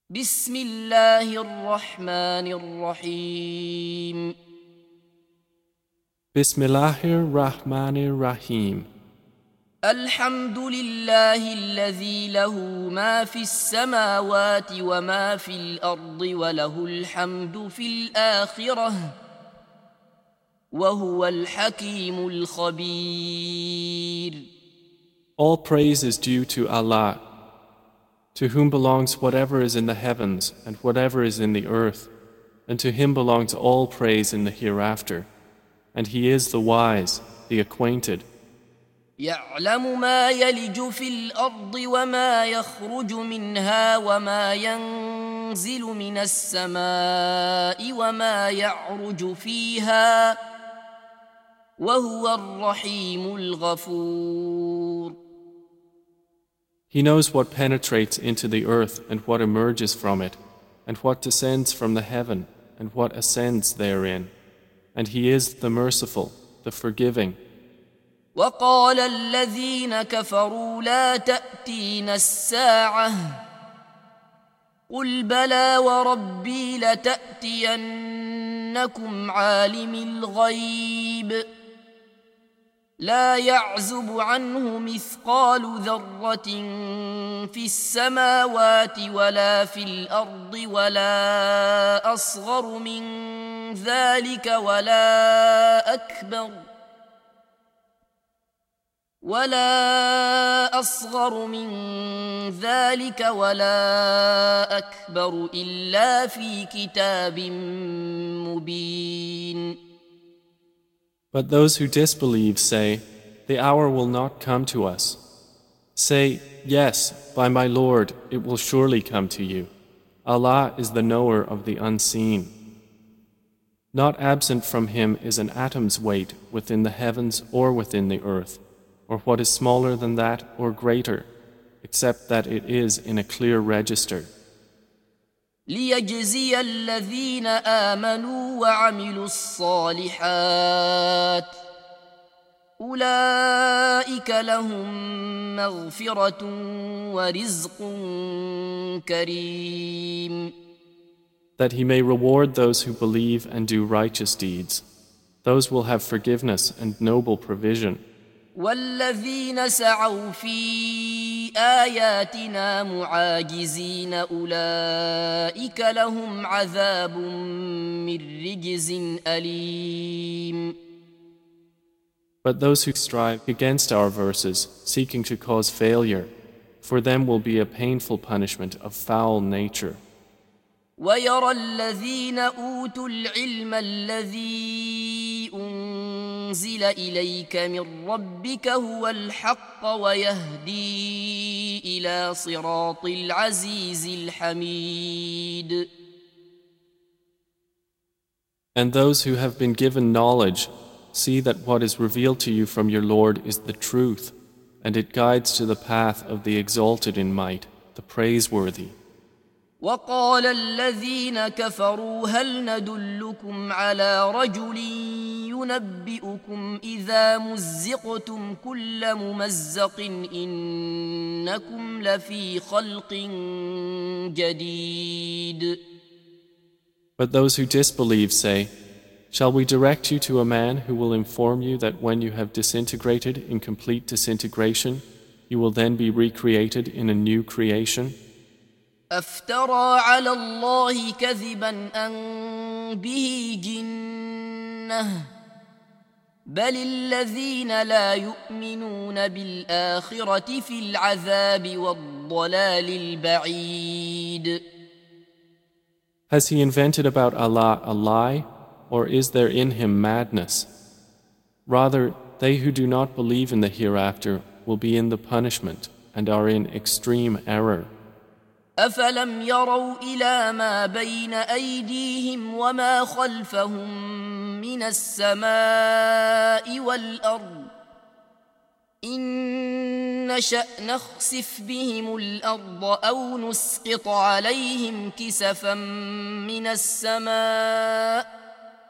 بسم الله الرحمن الرحيم Bismillahir Rahmanir Rahim. الحمد لله الذي له ما في السماوات وما في الأرض وله الحمد في الآخرة وهو الحكيم الخبير. All praise is due to Allah, to whom belongs whatever is in the heavens and whatever is in the earth, and to him belongs all praise in the hereafter. And he is the wise, the acquainted. يعلم ما يلج في الأرض وما يخرج منها وما ينزل من السماء وما يعرج فيها وهو الرحيم الغفور. He knows what penetrates into the earth and what emerges from it, and what descends from the heaven and what ascends therein. And he is the merciful, the forgiving. وقال الذين كفروا لا تأتينا الساعة قل بلى وربي لتأتينكم عالم الغيب لا يعزب عنه مثقال ذرة في السماوات ولا في الأرض ولا أصغر من ذلك ولا أكبر إلا في كتاب مبين. But those who disbelieve say, the hour will not come to us. Say, yes, by my Lord, it will surely come to you. Allah is the knower of the unseen. Not absent from him is an atom's weight within the heavens or within the earth, or what is smaller than that or greater, except that it is in a clear register. ليجزي الذين آمنوا وعملوا الصالحات أولئك لهم مغفرة ورزق كريم. That he may reward those who believe and do righteous deeds. Those will have forgiveness and noble provision. والذين سعوا في آياتنا معاجزين أولئك لهم عذاب من رجز أليم. But those who strive against our verses, seeking to cause failure, for them will be a painful punishment of foul nature. ويرى الذين أوتوا العلم الذي أنزل إليك من ربك هو الحق ويهدي إلى صراط العزيز الحميد. And those who have been given knowledge see that what is revealed to you from your Lord is the truth, and it guides to the path of the exalted in might, the praiseworthy. وقال الذين كفروا هل ندلكم على رجل ينبئكم إذا مزقتم كل ممزق إنكم لفي خلق جديد. But those who disbelieve say, shall we direct you to a man who will inform you that when you have disintegrated in complete disintegration, you will then be recreated in a new creation? أفترى على الله كذبا أن به جنة بل الذين لا يؤمنون بالآخرة في العذاب والضلال البعيد. Has he invented about Allah a lie, or is there in him madness? Rather, they who do not believe in the hereafter will be in the punishment and are in extreme error. أفلم يروا إلى ما بين أيديهم وما خلفهم من السماء والأرض إن نشأ نخسف بهم الأرض أو نسقط عليهم كسفا من السماء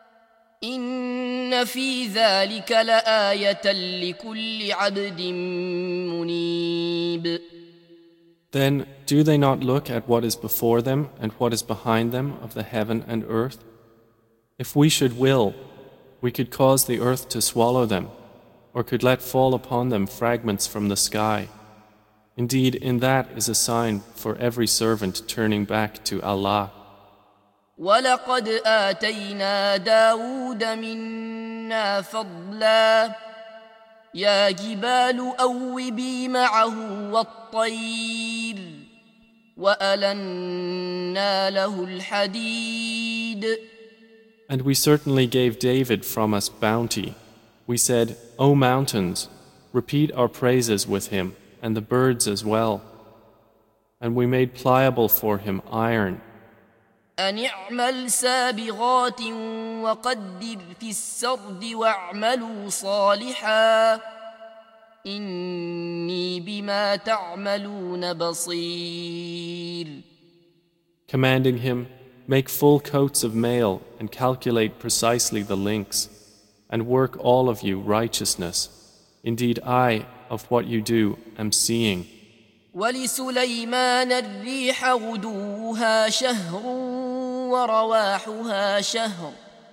إن في ذلك لآية لكل عبد منيب. Then do they not look at what is before them and what is behind them of the heaven and earth? If we should will, we could cause the earth to swallow them, or could let fall upon them fragments from the sky. Indeed, in that is a sign for every servant turning back to Allah. ولقد آتينا داود منا فضلا يا جبال أوبي معه والطير وألنا له الحديد. And we certainly gave David from us bounty. We said, O mountains, repeat our praises with him, and the birds as well. And we made pliable for him iron. أن اعمل سابغات وقدر في السرد واعملوا صالحا إني بما تعملون بصير. Commanding him, make full coats of mail and calculate precisely the links, and work all of you righteousness. Indeed, I, of what you do, am seeing. ولسليمان الريح غدوها شهر ورواحها شهر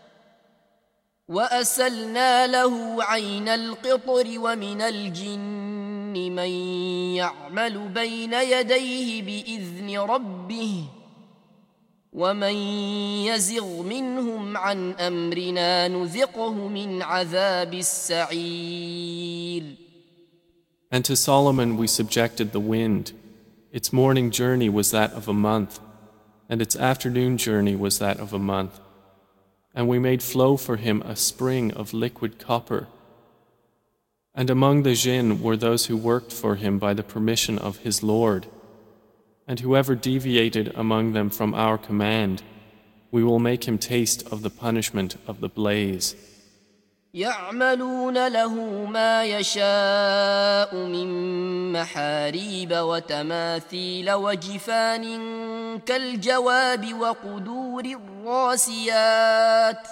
وأسلنا له عين القطر ومن الجن من يعمل بين يديه بإذن ربه ومن يزغ منهم عن أمرنا نذقه من عذاب السعير. And to Solomon we subjected the wind. Its morning journey was that of a month, and its afternoon journey was that of a month. And we made flow for him a spring of liquid copper. And among the jinn were those who worked for him by the permission of his Lord. And whoever deviated among them from our command, we will make him taste of the punishment of the blaze. يعملون له ما يشاء من محاريب وتماثيل وجفان كالجواب وقدور الراسيات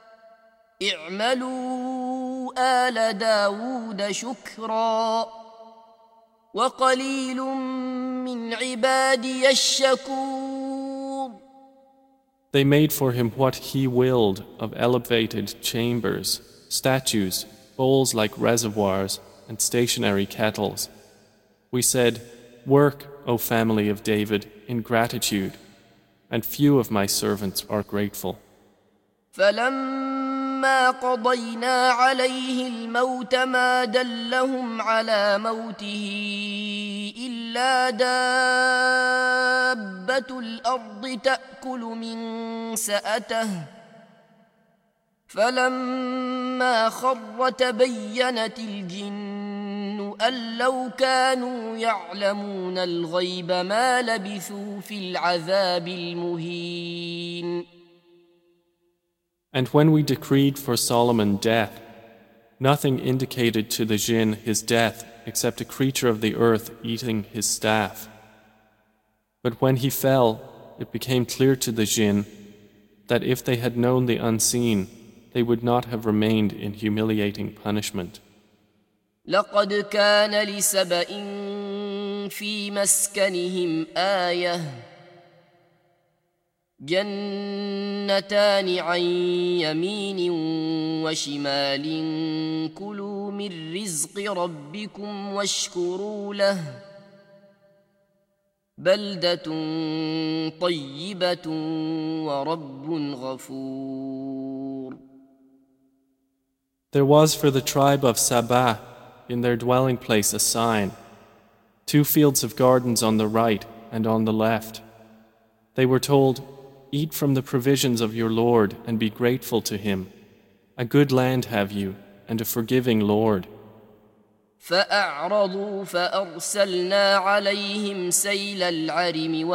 اعملوا آل داود شكرا وقليل من عبادي الشكور. They made for him what he willed of elevated chambers, statues, bowls like reservoirs, and stationary kettles. We said, work, O family of David, in gratitude, and few of my servants are grateful. فلما قضينا عليه الموت ما دلهم على موته إلا دابة الأرض تأكل من سأته فلما خر تبينت الجن أن لو كانوا يعلمون الغيب ما لبثوا في العذاب المهين. And when we decreed for Solomon death, nothing indicated to the jinn his death except a creature of the earth eating his staff. But when he fell, it became clear to the jinn that if they had known the unseen, they would not have remained in humiliating punishment. لقد كان لسبإ في مسكنهم آية جنتان عن يمين وشمال كلوا من رزق ربكم واشكروا له بلدة طيبة ورب غفور. There was for the tribe of Sabah in their dwelling place a sign, 2 fields of gardens on the right and on the left. They were told, eat from the provisions of your Lord and be grateful to him. A good land have you and a forgiving Lord. فأعرضوا فأرسلنا عليهم سيل العرم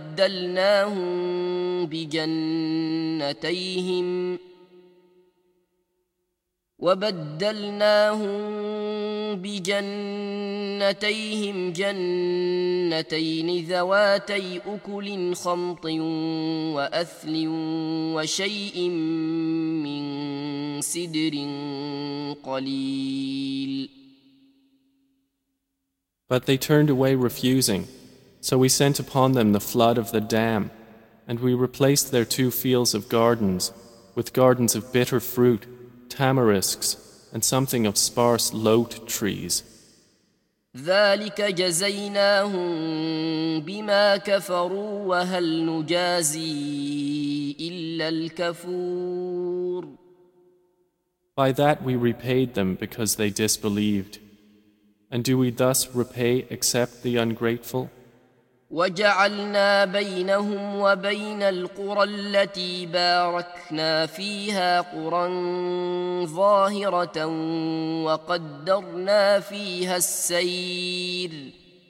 وبدلناهم بجنتيهم جنتين ذواتي أكل خمط وأثل وشيء من سدر قليل. But they turned away refusing, So we sent upon them the flood of the dam, and we replaced their 2 fields of gardens with gardens of bitter fruit, tamarisks, and something of sparse lote trees. ذلك جزيناهم بما كفروا وهل نجازي إلا الكفور. By that we repaid them because they disbelieved. And do we thus repay except the ungrateful? وجعلنا بينهم وبين القرى التي باركنا فيها قرى ظاهرة وقدرنا فيها السير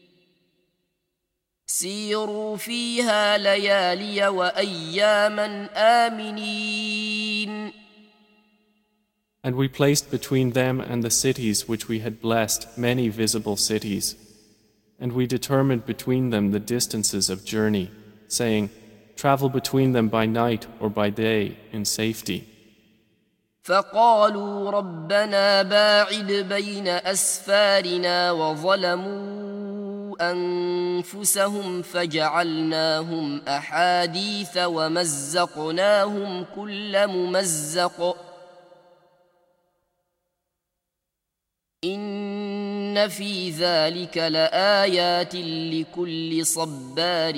سيروا فيها ليالي وأياما آمنين. And we placed between them and the cities which we had blessed many visible cities. And we determined between them the distances of journey, saying, travel between them by night or by day in safety. فقالوا ربنا باعد بين أسفارنا وظلموا أنفسهم فجعلناهم أحاديث ومزقناهم كل ممزق إن في ذلك لآيات لكل صبار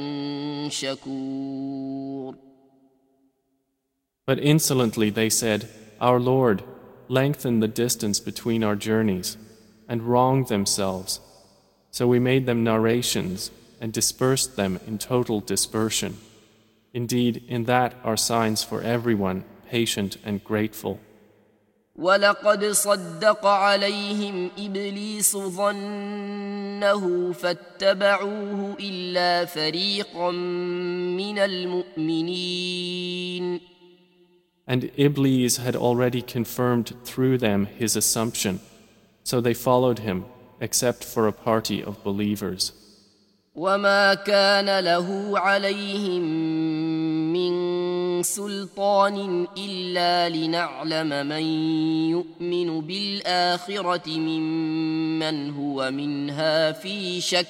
شكور. But insolently they said, Our Lord, lengthen the distance between our journeys, and wronged themselves. So we made them narrations and dispersed them in total dispersion. Indeed, in that are signs for everyone, patient and grateful. ولقد صدق عليهم إبليس ظنه فاتبعوه إلا فريقا من المؤمنين. And Iblis had already confirmed through them his assumption, so they followed him, except for a party of believers. وما كان له عليهم من سلطان إلا لنعلم من يؤمن بالآخرة ممن هو منها في شك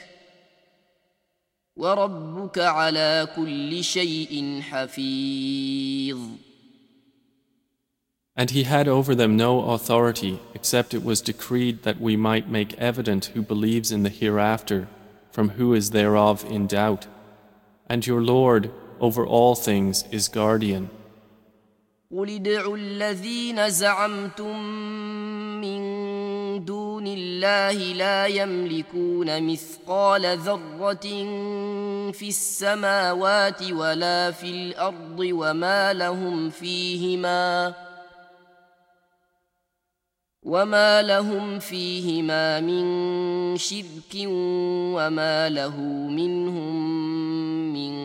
وربك على كل شيء حفيظ. And he had over them no authority except it was decreed that we might make evident who believes in the hereafter from who is thereof in doubt. And your Lord over all things is guardian. قل ادعوا الذين زعمتم من دون الله لا يملكون مثقال ذرة في السماوات ولا في الأرض وما لهم فيهما من شرك وما له منهم من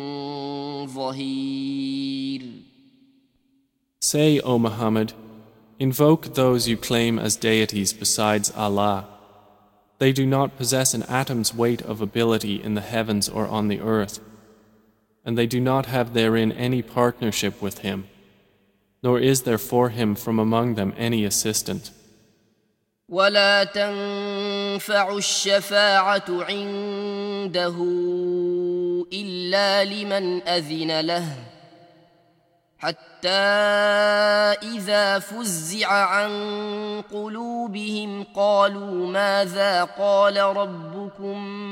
ظهير. Say, O Muhammad, invoke those you claim as deities besides Allah. They do not possess an atom's weight of ability in the heavens or on the earth, and they do not have therein any partnership with Him, nor is there for Him from among them any assistant. ولا تنفع الشفاعة عنده إلا لمن أذن له حتى إذا فزع عن قلوبهم قالوا ماذا قال ربكم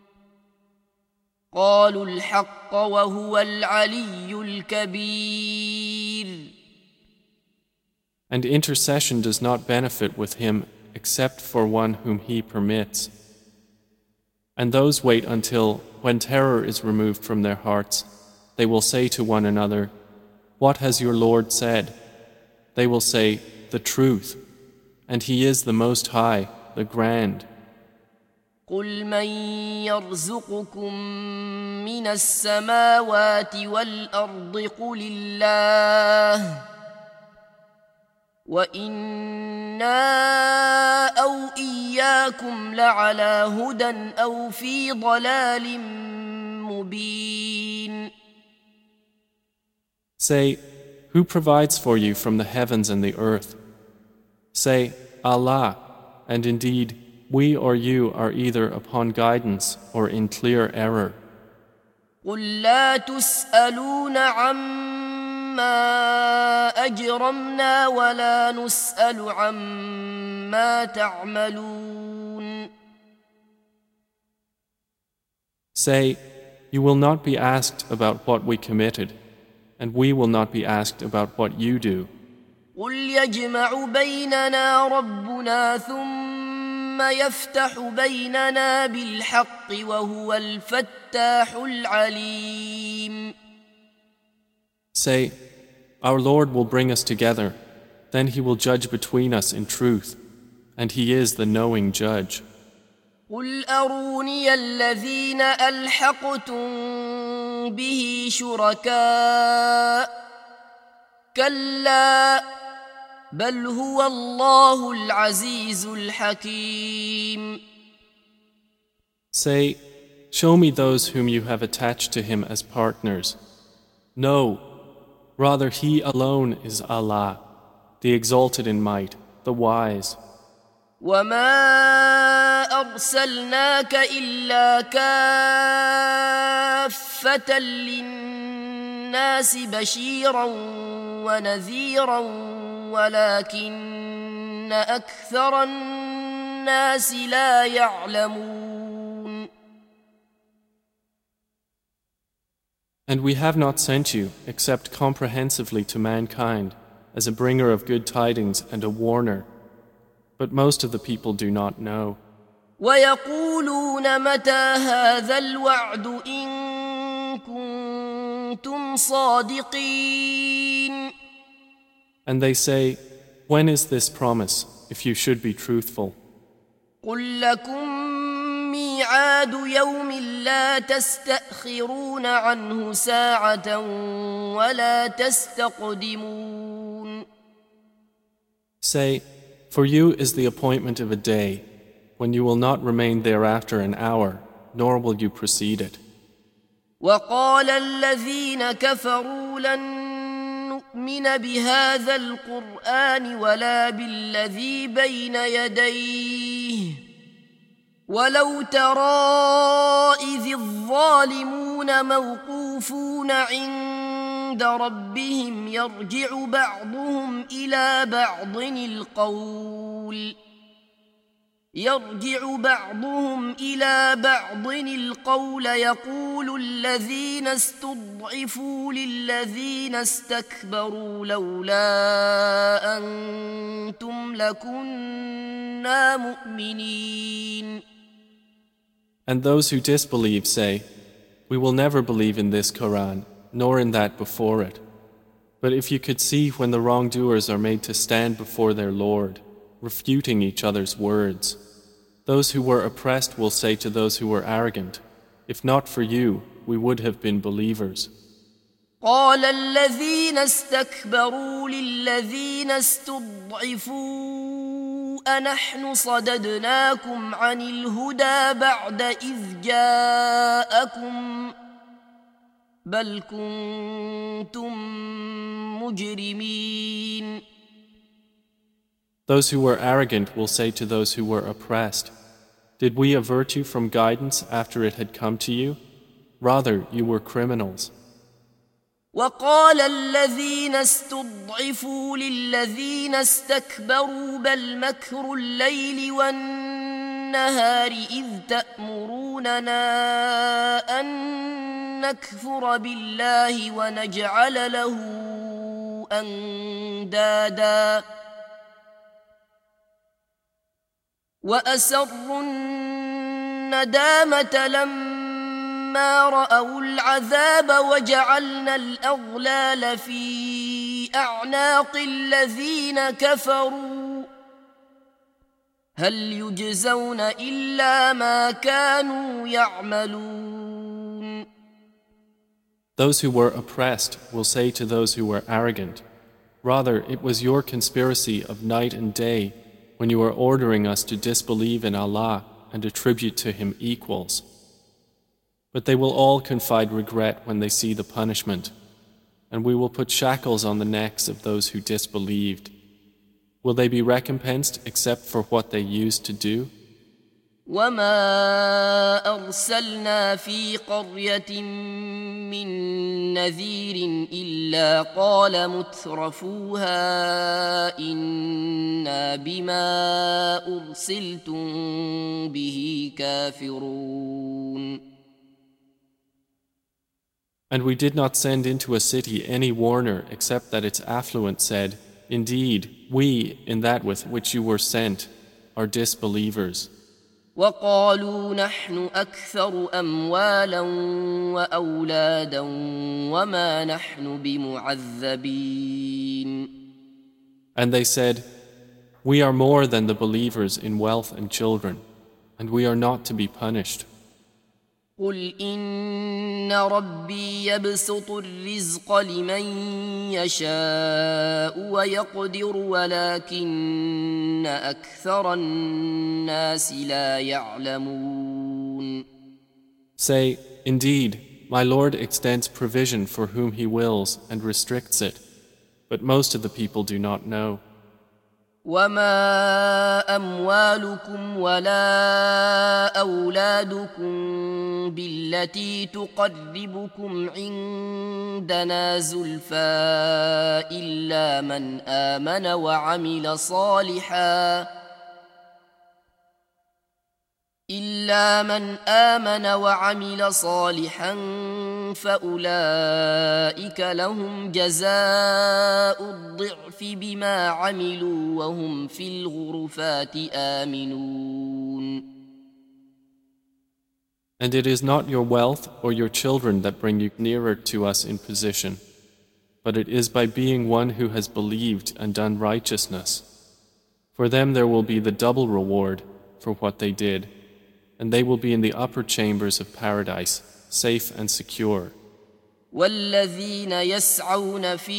قالوا الحق وهو العلي الكبير. And intercession does not benefit with Him except for one whom He permits. And those wait until, when terror is removed from their hearts, they will say to one another, What has your Lord said? They will say, The truth, and He is the Most High, the Grand. قل من يرزقكم من السماوات والأرض قل الله وإنا أو إياكم لعلى هدى أو في ضلال مبين. Say, who provides for you from the heavens and the earth? Say, Allah, and indeed, we or you are either upon guidance or in clear error. قل لا تسألون عما أجرمنا ولا نسأل عما تعملون. Say, you will not be asked about what we committed, and we will not be asked about what you do. قل يجمع بيننا ربنا ثم يفتح بيننا بالحق وهو الفتاح العليم. Say, our Lord will bring us together, then He will judge between us in truth, and He is the knowing judge. قل أروني الذين ألحقتم به شركاء كلا بل هو الله العزيز الحكيم. Say, show me those whom you have attached to Him as partners. No, rather He alone is Allah, the exalted in might, the wise. وما أرسلناك إلا كافة للناس بشيرا ونذيرا ولكن أكثر الناس لا يعلمون. And we have not sent you except comprehensively to mankind as a bringer of good tidings and a warner. But most of the people do not know. ويقولون متى هذا الوعد إن كنتم صادقين. And they say, when is this promise, if you should be truthful? قل لكم ميعاد يوم لا تستأخرون عنه ساعة ولا تستقدمون. Say, for you is the appointment of a day, when you will not remain thereafter an hour, nor will you precede it. وقال الذين كفروا لن نؤمن بهذا القرآن ولا بالذي بين يديه ولو ترى إذ الظالمون موقوفون عند ربهم يرجع بعضهم إلى بعض القول يقول الذين استضعفوا للذين استكبروا لولا أنتم لكنا مؤمنين. And those who disbelieve say, we will never believe in this Quran, nor in that before it. But if you could see when the wrongdoers are made to stand before their Lord, refuting each other's words, those who were oppressed will say to those who were arrogant, if not for you, we would have been believers. قال الذين استكبروا للذين استضعفوا أنحن صددناكم عن الهدى بعد إذ جاءكم بل كنتم مجرمين. Those who were arrogant will say to those who were oppressed, did we avert you from guidance after it had come to you? Rather, you were criminals. وقال الذين استضعفوا للذين استكبروا بل مكر الليل والنهار إذ تأمروننا أن نكفر بالله ونجعل له أندادا وأسروا الندامة لما رأوا العذاب وجعلنا الأغلال في أعناق الذين كفروا هل يجزون إلا ما كانوا يعملون. Those who were oppressed will say to those who were arrogant, rather it was your conspiracy of night and day when you were ordering us to disbelieve in Allah and attribute to Him equals. But they will all confide regret when they see the punishment, and we will put shackles on the necks of those who disbelieved. Will they be recompensed except for what they used to do? وما أرسلنا في قرية من نذير إلا قال مترفوها إنا بما أرسلتم به كافرون. And we did not send into a city any warner except that its affluent said, Indeed, we, in that with which you were sent, are disbelievers. وقالوا نحن أكثر أموالا وأولادا وما نحن بمعذبين. And they said, We are more than the believers in wealth and children, and we are not to be punished. قل إن ربي يبسط الرزق لمن يشاء ويقدر ولكن أكثر الناس لا يعلمون. Say, Indeed, my Lord extends provision for whom He wills and restricts it, but most of the people do not know. وما أموالكم ولا أولادكم بالتي تقربكم عندنا زلفى إلا من آمن وعمل صالحا فأولئك لهم جزاء الضعف بما عملوا وهم في الغرفات آمنون. And it is not your wealth or your children that bring you nearer to us in position, but it is by being one who has believed and done righteousness. For them there will be the double reward for what they did, and they will be in the upper chambers of paradise, safe and secure. والذين يسعون في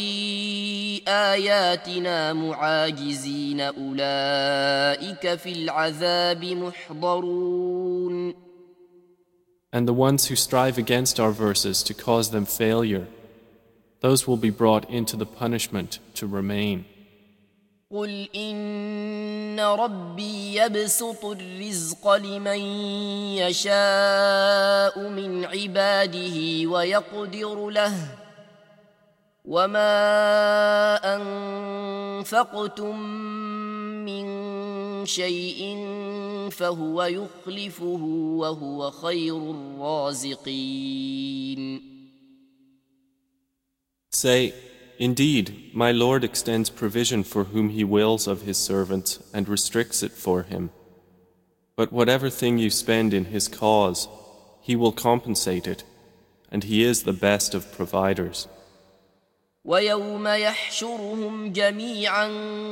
آياتنا معاجزين أولئك في العذاب محضرون. And the ones who strive against our verses to cause them failure, those will be brought into the punishment to remain. قل إن ربي يبسط الرزق لمن يشاء من عباده ويقدر له وما أنفقتم من شيء فهو يخلفه وهو خير الرازقين. Say, Indeed, my Lord extends provision for whom He wills of His servants and restricts it for him. But whatever thing you spend in His cause, He will compensate it, and He is the best of providers. ويوم يحشرهم جميعا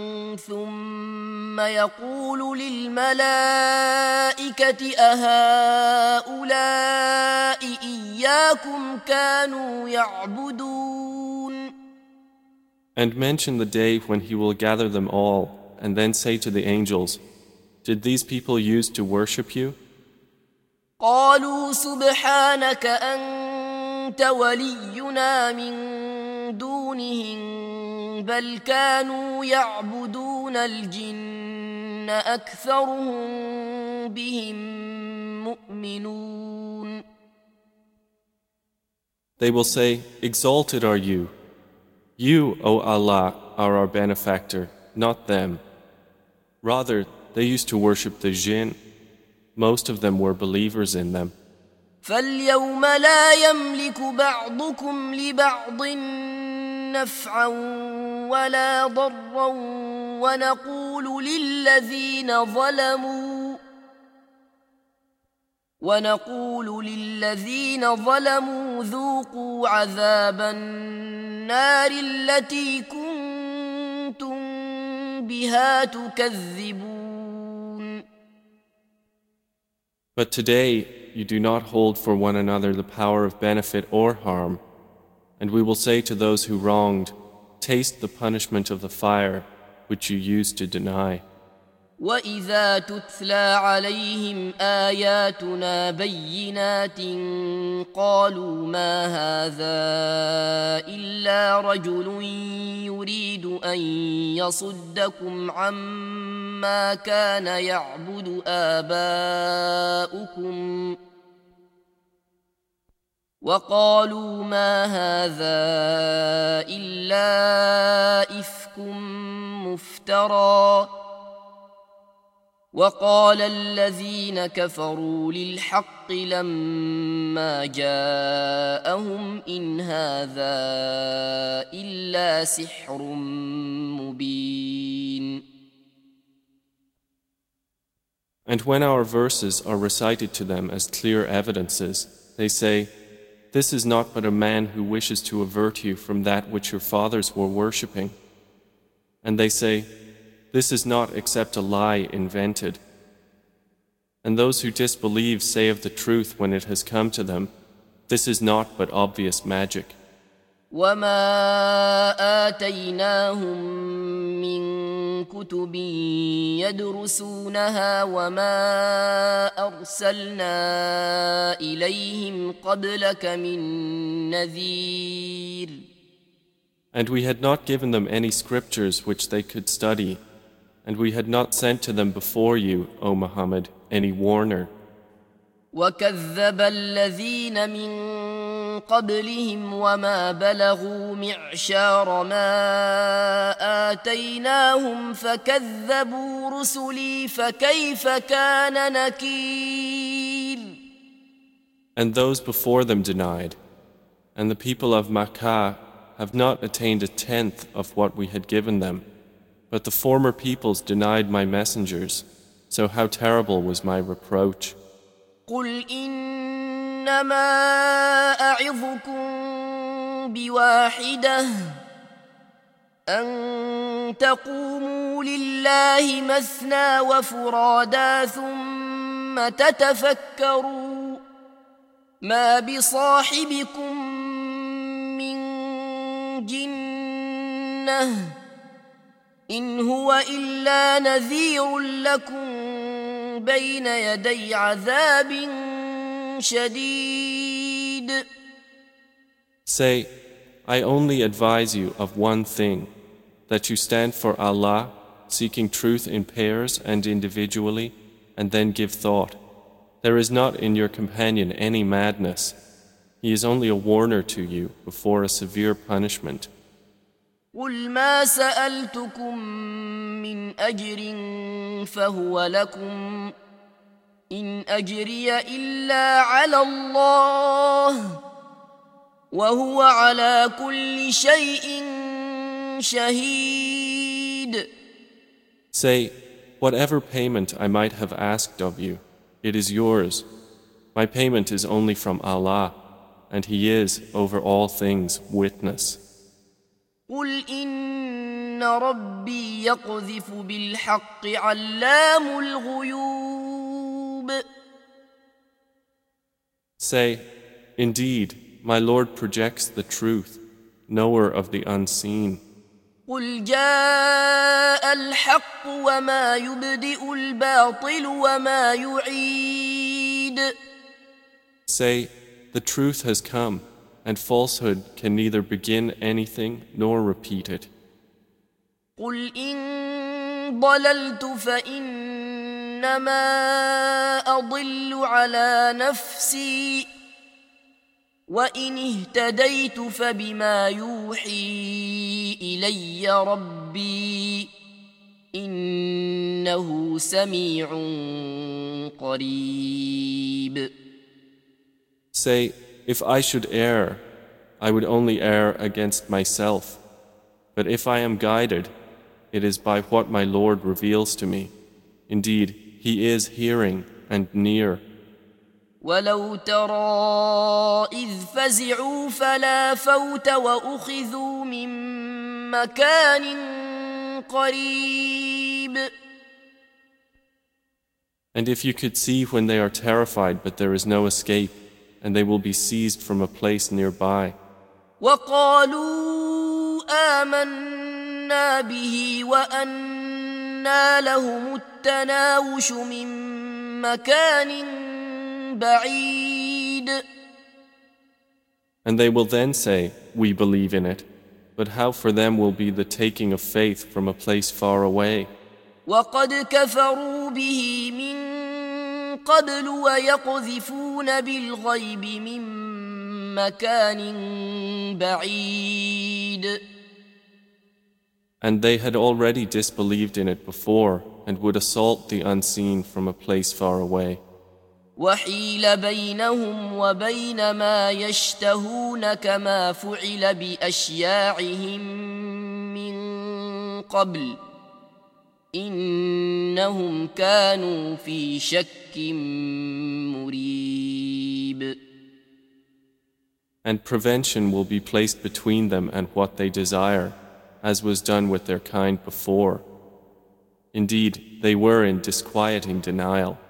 ثم يقول للملائكة أهؤلاء إياكم كانوا يعبدون. And mention the day when He will gather them all, and then say to the angels, Did these people use to worship you? قالوا سبحانك أنت ولينا من دونهم بل كانوا يعبدون الجن أكثرهم بهم مؤمنون. They will say, Exalted are you. You, O Allah, are our benefactor, not them. Rather, they used to worship the jinn. Most of them were believers in them. فاليوم لا يملك بعضكم لبعض نفعا ولا ضرا ونقول للذين ظلموا ذوقوا عذاب النار التي كنتم بها تكذبون. But today you do not hold for one another the power of benefit or harm, and we will say to those who wronged, Taste the punishment of the fire which you used to deny. وإذا تتلى عليهم آياتنا بينات قالوا ما هذا إلا رجل يريد أن يصدكم عما كان يعبد آباؤكم وقالوا ما هذا إلا إفك مفترى وقال الذين كفروا للحق لما جاءهم إن هذا إلا سحر مبين. And when our verses are recited to them as clear evidences, they say, "This is not but a man who wishes to avert you from that which your fathers were worshipping." And they say, "This is not except a lie invented." And those who disbelieve say of the truth when it has come to them, "This is not but obvious magic." وما آتيناهم من كتب يدرسونها وما أرسلنا إليهم قبلك من نذير. And we had not given them any scriptures which they could study, and we had not sent to them before you, O Muhammad, any warner. وكذب الذين من قبلهم وما بلغوا معشار ما آتيناهم فكذبوا رسلي فكيف كان نكير. And those before them denied, and the people of Makkah have not attained a tenth of what we had given them. But the former peoples denied my messengers, so how terrible was my reproach. قل إنما أعظكم بواحدة أن تقوموا لله مثنى وفرادا ثم تتفكروا ما بصاحبكم من جنة إن هو إلا نذير لكم بين يدي عذاب شديد. Say, I only advise you of one thing, that you stand for Allah, seeking truth in pairs and individually, and then give thought. There is not in your companion any madness. He is only a warner to you before a severe punishment. قل ما سألتكم من أجر فهو لكم إن أجري إلا على الله وهو على كل شيء شهيد. Say, whatever payment I might have asked of you, it is yours. My payment is only from Allah, and He is over all things witness. قل إن ربي يقذف بالحق علام الغيوب. Say, indeed, my Lord projects the truth, knower of the unseen. قل جاء الحق وما يبدئ الباطل وما يعيد. Say, the truth has come, and falsehood can neither begin anything nor repeat it. قل إن ضللت فإنما أضل على نفسي وإن اهتديت فبما يوحي إلي ربي إنه سميع قريب. Say, if I should err, I would only err against myself. But if I am guided, it is by what my Lord reveals to me. Indeed, He is hearing and near. ولو ترى إذ فزعوا فلا فوت وأخذوا من مكان قريب. And if you could see when they are terrified but there is no escape, and they will be seized from a place nearby. وقالوا آمنا به وأنى لهم التناوش من مكان بعيد. And they will then say, "We believe in it," but how for them will be the taking of faith from a place far away. وقد كفروا به من قبل ويقذفون بالغيب من مكان بعيد. And they had already disbelieved in it before and would assault the unseen from a place far away. وحيل بينهم وبين ما يشتهون كما فعل بأشياعهم من قبل إنهم كانوا في شك مريب. And prevention will be placed between them and what they desire, as was done with their kind before. Indeed, they were in disquieting denial.